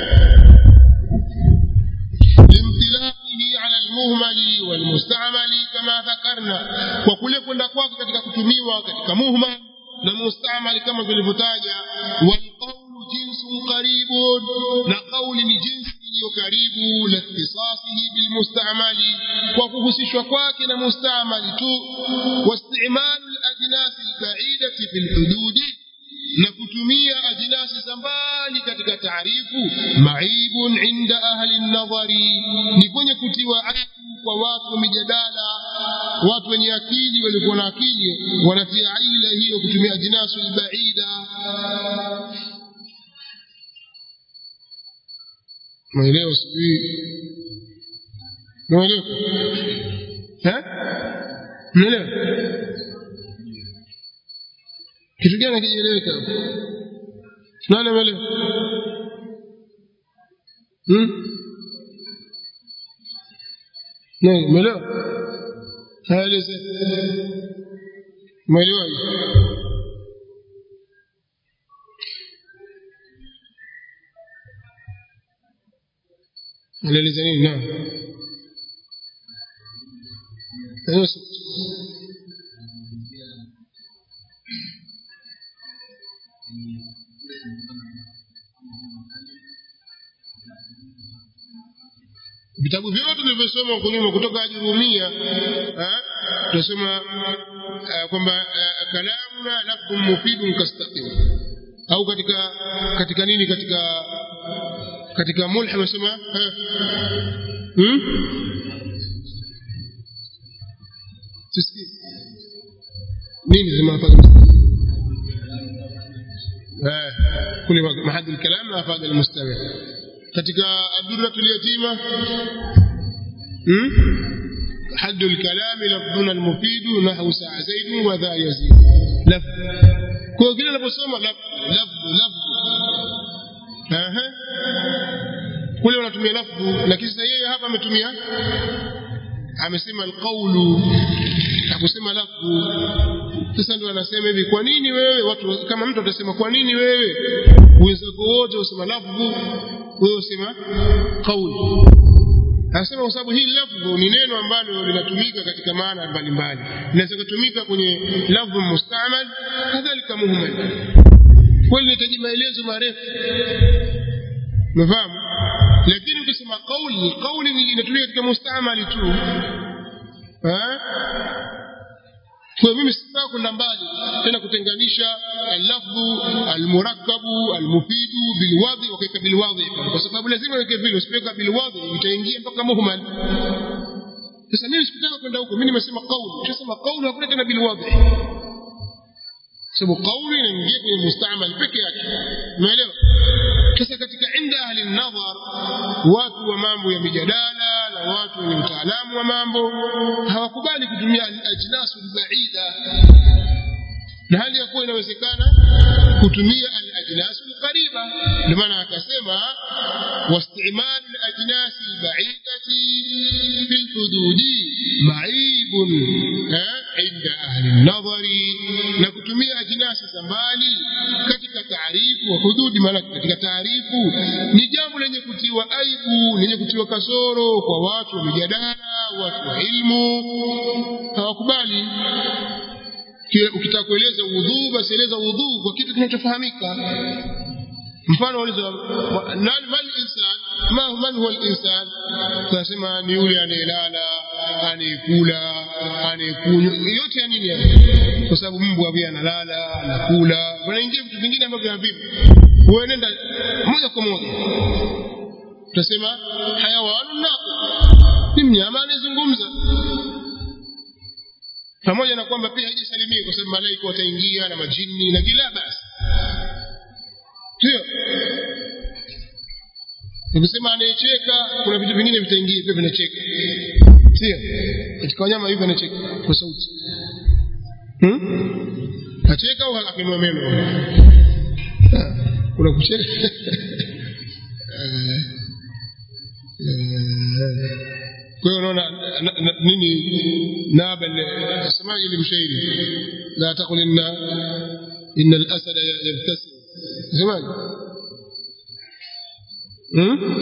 limtilaqihi ala al-muhmal wal-musta'mal kama dhakarna kwa kule kwenda kwake katika kutumiwa katika muhmal na musta'mal kama tulivyotaja wal qawlu jinsun qaribun na qawli ni jinsi iliyo karibu la ikhtisasihi bil musta'mali kwa kuhusishwa kwake na musta'mali tu واستعمال الاجناس البعيده في الحدود na kutumia ajinasi za mbali katika taarifu maibun inda ahli an-nadhari ni kwenye kutiwa aibu kwa watu mijadala watu wenye akili walikuwa na akili wanatia ila hiyo kutumia ajinasu al-baida maelewa sijui maelewa eh maelewa kitu gani kijieleweka nani maelewa hmm nani maelewa haeleze maelewa anaeleza nini na Yusuf vitabu vyote tulivyosoma huko nyuma kutoka Ajurumia eh tunasema kwamba kalamuna lafdhun mufidun kastaqim au katika katika nini katika katika mulh tunasema hmm sisi nini zinafanya eh kule mahali الكلام afad المستمع katika aduratul yatima hmm حد الكلام لفظنا المفيد نحو ساعة زيد وذا يزيد لفظ kwa kile unaposoma lafz lafz aha kule unatumia lafz lakini sasa yeye hapa ametumia amesema alqawlu akusema lafz sasa ndio anasema hivi kwa nini wewe watu kama mtu atasema kwa nini wewe wenzako wote wasema lafz wewe usema qawl anasema kwa sababu hili lafdhu ni neno ambalo linatumika katika maana mbalimbali linaweza kutumika kwenye lafdhu mustamal kadhalika muhmal kwa hiyo inahitaji maelezo marefu mfahamu lakini ukisema qawli qawli ni inatumika katika mustamal tu eh kwa mimi sitaka kwenda mbali tena kutenganisha al-lafdhu al-murakkabu al-mufidu bilwadhi wa kaifa bilwadhi kwa sababu lazima iweke vile usipeka bilwadhi itaingia mpaka muhmal sasa mimi sitaka kwenda huko mimi nimesema qawli nimesema qawli hakuna tena bilwadhi sababu qawli inaingia kwenye musta'mal peke yake umeelewa sasa katika inda ahli an-nadhar watu wa mambo ya mijadala na watu wenye utaalamu wa mambo hawakubali kutumia al-ajnasu al-ba'ida na hali ya kuwa inawezekana kutumia al-ajnasu al-qariba ndio maana akasema واستعمال الأجناس البعيدة في الحدود معيب عند أهل النظر نكتمي أجناس زمالي katika taarifu wa hududi maana katika taarifu ni jambo lenye kutiwa aibu lenye kutiwa kasoro kwa watu wa mijadala watu wa ilmu hawakubali ukitaka kueleza udhu basi eleza udhu kwa kitu kinachofahamika mfano ulizo nani mal insan ma man huwa al-insan tunasema ni yule anayelala anayekula anayekunywa yote ya nini kwa sababu mbwa pia analala anakula wanaingia vitu vingine ambavyo havipo wewe nenda moja kwa moja tunasema hayawanu naqi ni mnyama anazungumza pamoja na kwamba pia hajisalimii kwa sababu malaika wataingia na majini na kila basi sio nikisema anayecheka kuna vitu vingine vitaingia pia vinacheka sio katika wanyama hivi anacheka kwa sauti hmm acheka au akinua meno kuna kucheka kwa hiyo unaona nini naba samaji ile mshairi la taqul inna inna al-asada yabtasim samaji hmm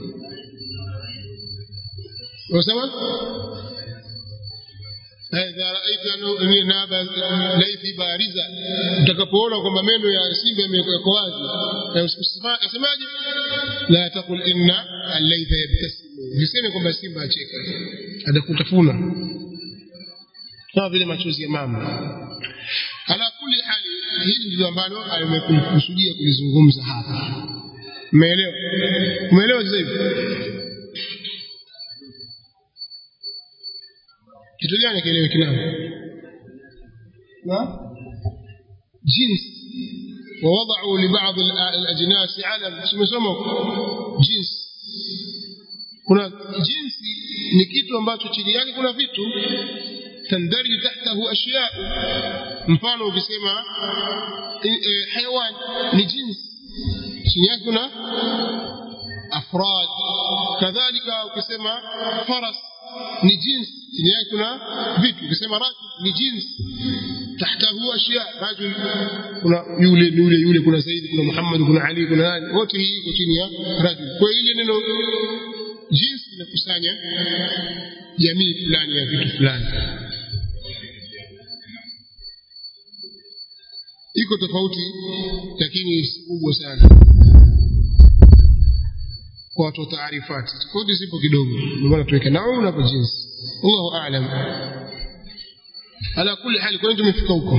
wasema idha ra'aita naba laythi bariza utakapoona kwamba meno ya simba yameko wazi usemaje la taqul inna al-laytha yabtasim viseme kwamba simba acheka atakutafuna kama vile machozi ya mama ala kuli hali hili ndilo ambalo amekusudia kulizungumza hapa umeelewa umeelewa sasa hivi kitu gani kielewe kinao na jins ووضعوا لبعض الأجناس علم tumesoma jins kuna jinsi ni kitu ambacho chini yake kuna vitu tandari tahtahu ashya mfano ukisema hayawan ni jinsi chini yake kuna afrad kadhalika ukisema faras ni jinsi chini yake kuna vitu ukisema rajul ni jinsi tahtahu ashya rajul kuna yule yule yule kuna Said kuna Muhammad kuna Ali kuna nani wote hii iko chini ya rajul kwa ile neno jinsi inakusanya jamii fulani ya vitu fulani iko tofauti lakini si kubwa sana kwa watu taarifati kodi zipo kidogo ndio maana tuweke nao na kwa jinsi Allahu aalam ala kulli hali kwa nini tumefika huko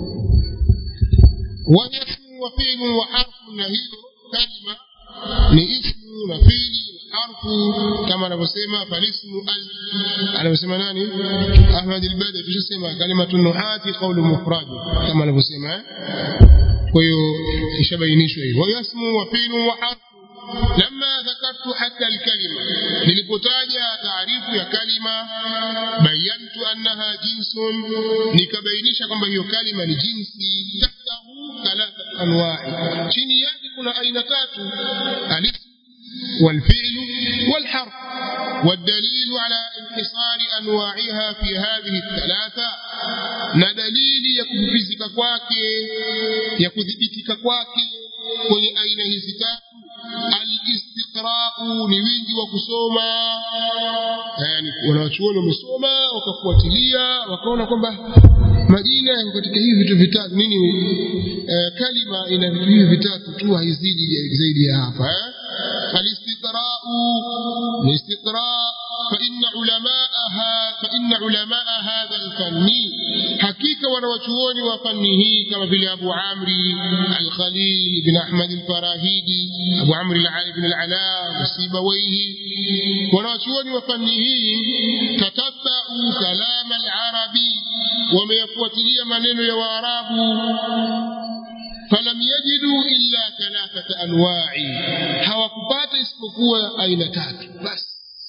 wa ismu wa fi'lu wa harfu na hiyo kalima ni ismu na fi'li harfu kama anavyosema falismu al anavyosema nani Ahmad al-Badawi tushasema kalimatu nuhati qawlu mufrad kama anavyosema kwa hiyo ishabainishwa hivyo wa ismu wa fi'lu wa harfu لما ذكرت حتى الكلمة nilipotaja taarifu ya kalima bayantu annaha jinsun nikabainisha kwamba hiyo kalima ni jinsi tahtahu thalatha anwa'i chini yake kuna aina tatu alif والفعل والحرف والدليل على انحصار انواعها في هذه الثلاثه na dalili ya kufizika kwake ya kudhibitika kwake kwenye aina hizi tatu al-istiqra'u ni wingi wa kusoma yani wanachuoni wamesoma wakafuatilia wakaona kwamba majina yako katika hivi vitu vitatu nini e, kalima ina vitu hivi vitatu tu haizidi zaidi ya hapa eh al-istiqra'u ni istiqra' fa inna ulamaaha fa inna ulamaa hadha al-fanni hakika wanawachuoni wa fanni hii kama vile Abu Amri al-Khalil ibn Ahmad al-Farahidi Abu Amri al-Ali ibn al-Ala Sibawayhi wanawachuoni wa fanni hii tatabba'u kalam al-arabi wameyafuatilia maneno ya Waarabu falam yajidu illa thalathata anwa'i hawakupata isipokuwa aina tatu basi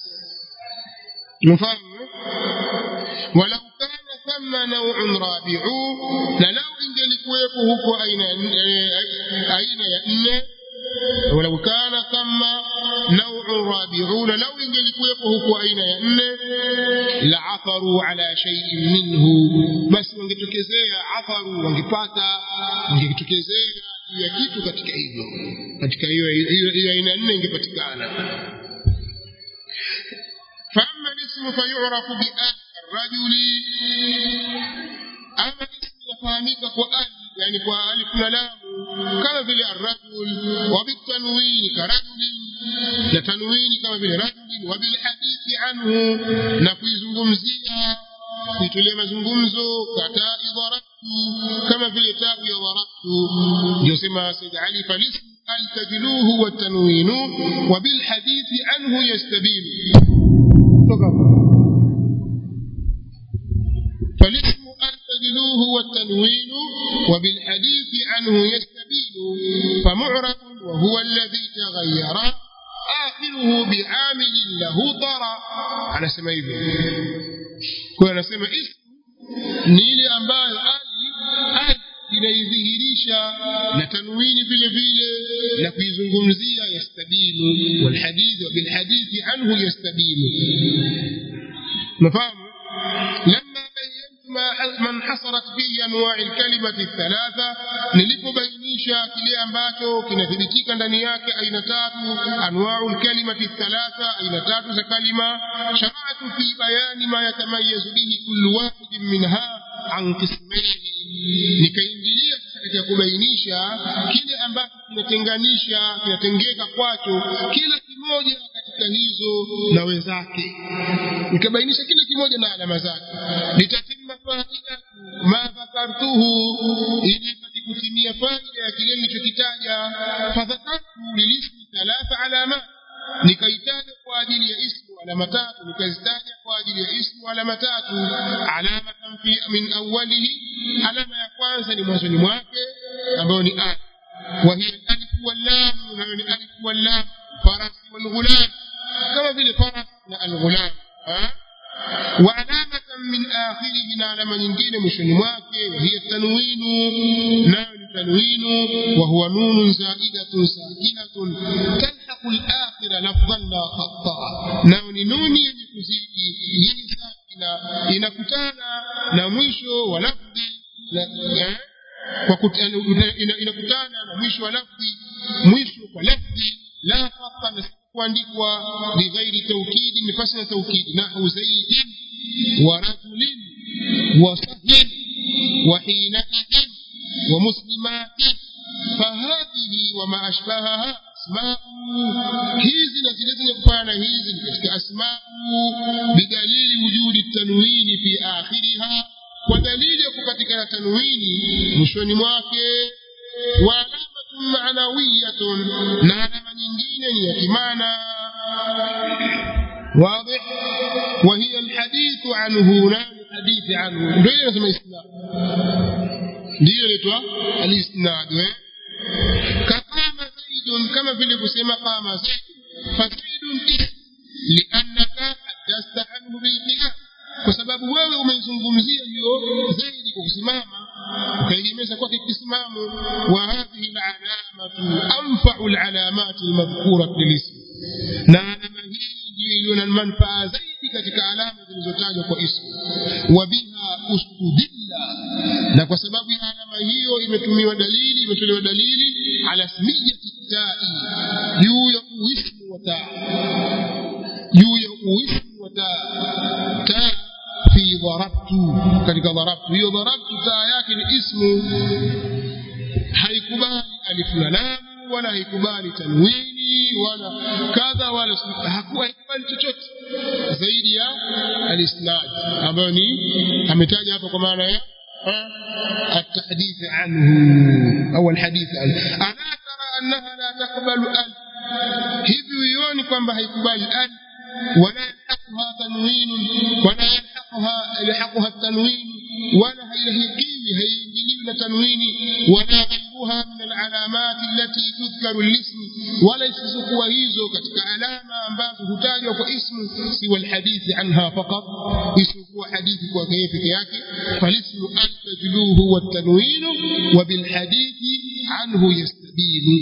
mfahamu walau kana thumma naw'un rabi'u la law ingelikuwepo huko aina aina ya nne walau kana thumma naw'un rabi'u la law ingelikuwepo huko aina ya nne la atharu ala shay'in minhu basi wangetokezea atharu wangepata wangetokezea ya kitu katika hivyo katika hiyo hiyo aina nne ingepatikana فأما الاسم فيعرف بأل الرجل أما الاسم يفهمك وأل يعني وألف لام kama vile ar-rajul wa bitanwin karajulin na tanwini kama vile rajulin wa bil hadithi anhu na kuizungumzia kuitolea mazungumzo kata idharatu kama vile tabu ya dharatu ndio sema Said Ali falism al-tajluhu wa tanwinu wa bil hadithi anhu yastabil فالاسم التجلوه والتنوين وبالحديث عنه يستبين فمعرب وهو الذي تغير آخره بعامل له ضرى على سمعيه كنا نسمع اسم نيلي أنباء آل inaidhihirisha na tanwini vile vile na kuizungumzia yastabinu walhadith bilhadithi anhu yastabinu nafahamu لما بينت ما من حصرت فيه انواع الكلمه الثلاثه nilipobainisha kile ambacho kinathibitika ndani yake aina tatu anwa'ul kalimati thalatha aina tatu za kalima sharatu fi bayani ma yatamayyazu bihi kullu wahid minha an qismayn nikaingilia katika kubainisha kile ambacho kinatenganisha kinatengeka kwacho kila kimoja katika hizo na wenzake nikabainisha kile kimoja na alama zake litatimma faida ma fakartuhu ili kutimia faida ya kile nilichokitaja fadhakartu lilismi thalatha alama nikaitaja kwa ajili ya ismu alama tatu nikazitaja kwa ajili ya ismu alama tatu alama fi min awwalihi alama ya kwanza ni mwanzo mwake ambayo ni a wa hiya alif wal lam na ni alif wal lam faras wal ghulam kama vile faras na al ghulam wa alamatan min akhirih na alama nyingine mwishoni mwake wa hiya tanwinu na tanwinu wa huwa nunun zaidatun sakinatun talhaqu al-akhir lafdhan la khatta na ni nuni yenye kuzidi yenye sakina inakutana na mwisho wa lafzi kwa inakutana na mwisho wa lafzi mwisho kwa lafzi la khatta kuandikwa bighairi tawkid mifasila tawkid nahu zaidin wa rajulin wa sahhin wa hinatin wa muslimatin fahadhihi wa ma ashbahaha asma'u hizi na zile zenye kufanana hizi ni katika asma'u bidalili wujudi tanwini fi akhiriha kwa dalili ya kupatikana tanwini mwishoni mwake wa alamatun ma'nawiyatun na alama nyingine ni ya kimaana واضح وهي الحديث عنه لا الحديث عنه ndio nasema isnad ndio letwa alisnad kama zaidun kama vile kusema kama zaid fazaidun liannaka haddatha anhu bilqiyam kwa sababu wewe umezungumzia hiyo zaidi kwa kusimama ukaegemeza kwake kisimamo wa hadhihi alamatu anfa'u alalamat almadhkura bilism na alama hii ndio iliyo na manufaa zaidi katika alama zilizotajwa kwa ismu wa biha ustudilla na kwa sababu ya alama hiyo imetumiwa dalili imetolewa dalili ala ismiyati ta'i juu ya ismu wa ta juu ya ismu wa ta ta fi darabtu katika darabtu hiyo darabtu ta yake ni ismu haikubali alif na lam wala haikubali tanwini wala kadha wala hakuwa haikubali chochote zaidi ya alisnad ambayo ni ametaja hapa kwa maana ya التحديث عنه أو الحديث عنه ألا ترى أنها لا تقبل أل هذو يوني كما هيقبل أل ولا يلحقها تنوين ولا يلحقها يلحقها التنوين ولا هيلحقيه هيجيب تنوين ولا غيرها من العلامات التي تذكر الاسم ولا يسقوا hizo katika alama ambazo hutajwa kwa ismu siwa alhadithi anha faqat isipokuwa hadithi kwa pekee yake falismu al-tajluhu wat-tanwin wa bil hadithi anhu yastabinu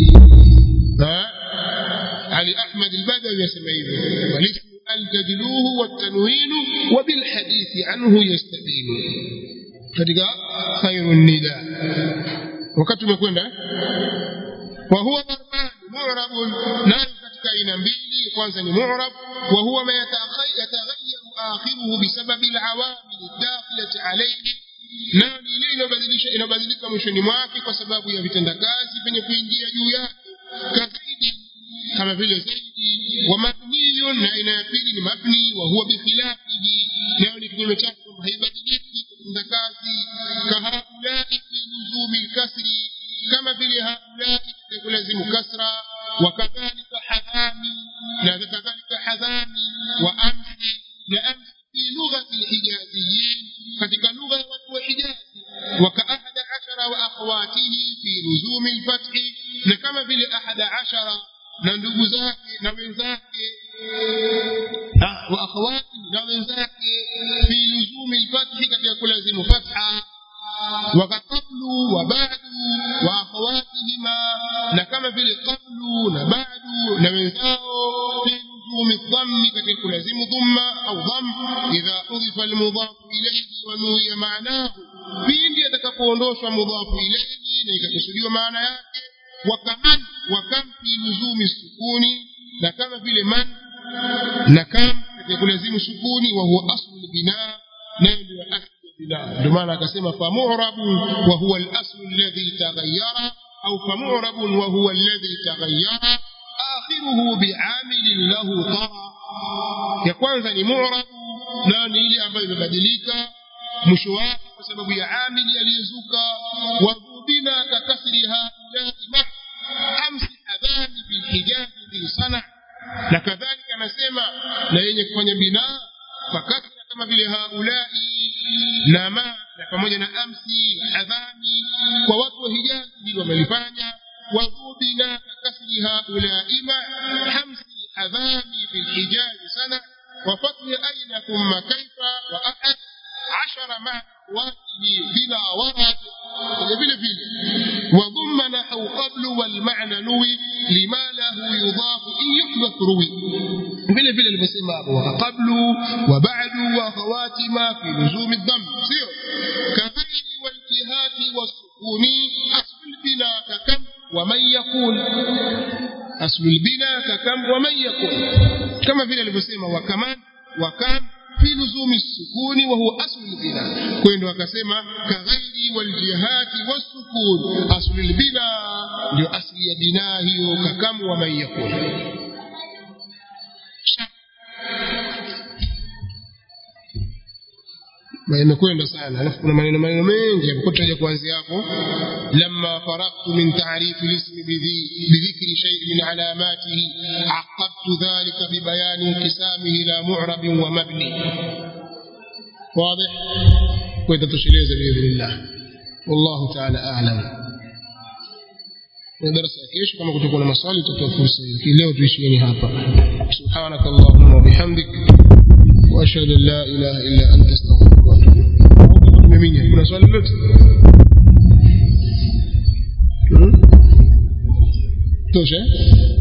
Ali Ahmad al-Badawi yasema hivyo falismu al-tajluhu wat-tanwin wa bil hadithi anhu yastabinu katika khairun nida wakati umekwenda wa huwa darban mu'rab na katika aina mbili kwanza ni mu'rab wa huwa ma yataghayyaru akhiruhu bisabab al-awamil ad-dakhilati alayhi na ile inabadilisha inabadilika mwishoni mwake kwa sababu ya vitendakazi vyenye kuingia juu yake kazaidi kama vile zaidi wa mabniyun na aina ya pili ni mabni wa huwa bikhilafihi nayo ni kinyume chake haibadiliki vitendakazi kahaulai fi nuzumi alkasri kama vile haulai kulazimu kasra wakadhalika hadhami na kadhalika hadhami wa amsi na amsi fi lughati alhijaziyin katika lugha ya watu wa hijazi وكأحد عشر وأخواته في لزوم الفتح نكما بل أحد عشر نندب ذاك نمن ذاك وأخواته نمن ذاك في لزوم الفتح كتك لازم فتحا وكقبل وبعد وأخواتهما نكما بل قبل وبعد نمن ذاك في لزوم الضم كتك لازم ضم أو ضم إذا حذف المضاف إليه ونوي معناه pindi atakapoondoshwa mudhafu ilayhi na ikakusudiwa maana yake wakaman wakam fi luzumi sukuni na kama vile man na kam yakulazimu sukuni wa huwa aslu bina nayo ndio aslu bina ndio maana akasema fa mu'rabu wa huwa al-aslu alladhi taghayyara au fa mu'rabu wa huwa alladhi taghayyara akhiruhu bi'amil lahu tara ya kwanza ni mu'rabu na ni ile ambayo imebadilika mwisho wake kwa sababu ya amili aliyezuka wadhubina kakasriha ulama amsi adhani bil hijaz bi sana na kadhalika anasema na yenye kufanya bina fakati kama vile haulai na ma na pamoja na amsi adhani kwa watu wa hijaz ndio wamelifanya wadhubina kakasriha ulama hamsi adhani bil hijaz sana وفتح أين ثم كيف وأحد عشر مع أخواته بلا ورد بلا بلا وضم نحو قبل والمعنى نوي لما له يضاف إن يحدث روي بلا بلا المسمى قبل وبعد وأخوات ما في لزوم الضم سير كغير والجهات والسكون أصل البناء ككم ومن يكون أصل البناء ككم ومن يكون كما بلا المسمى وكمان وكان في لزوم السكون وهو أصل البناء كوين وكسما كغير والجهات والسكون أصل البناء لأصل بناه ككم ومن يكون ما imekwenda sana alafu kuna maneno maneno mengi hapo tutaje kuanzia hapo lamma faraqtu min ta'rif al-ism bi dhikri shay' min alamatihi aqadtu dhalika bi bayan inqisamihi ila mu'rab wa mabni واضح kwenda tusheleze biidhnillah wallahu ta'ala a'lam darasa kesho kama kutakuwa na maswali tutatoa fursa hii leo tuishieni hapa subhanakallahumma wa bihamdik wa ashhadu an la ilaha illa anta astaghfiruka wa atubu ilaik kuna swali lolote tosha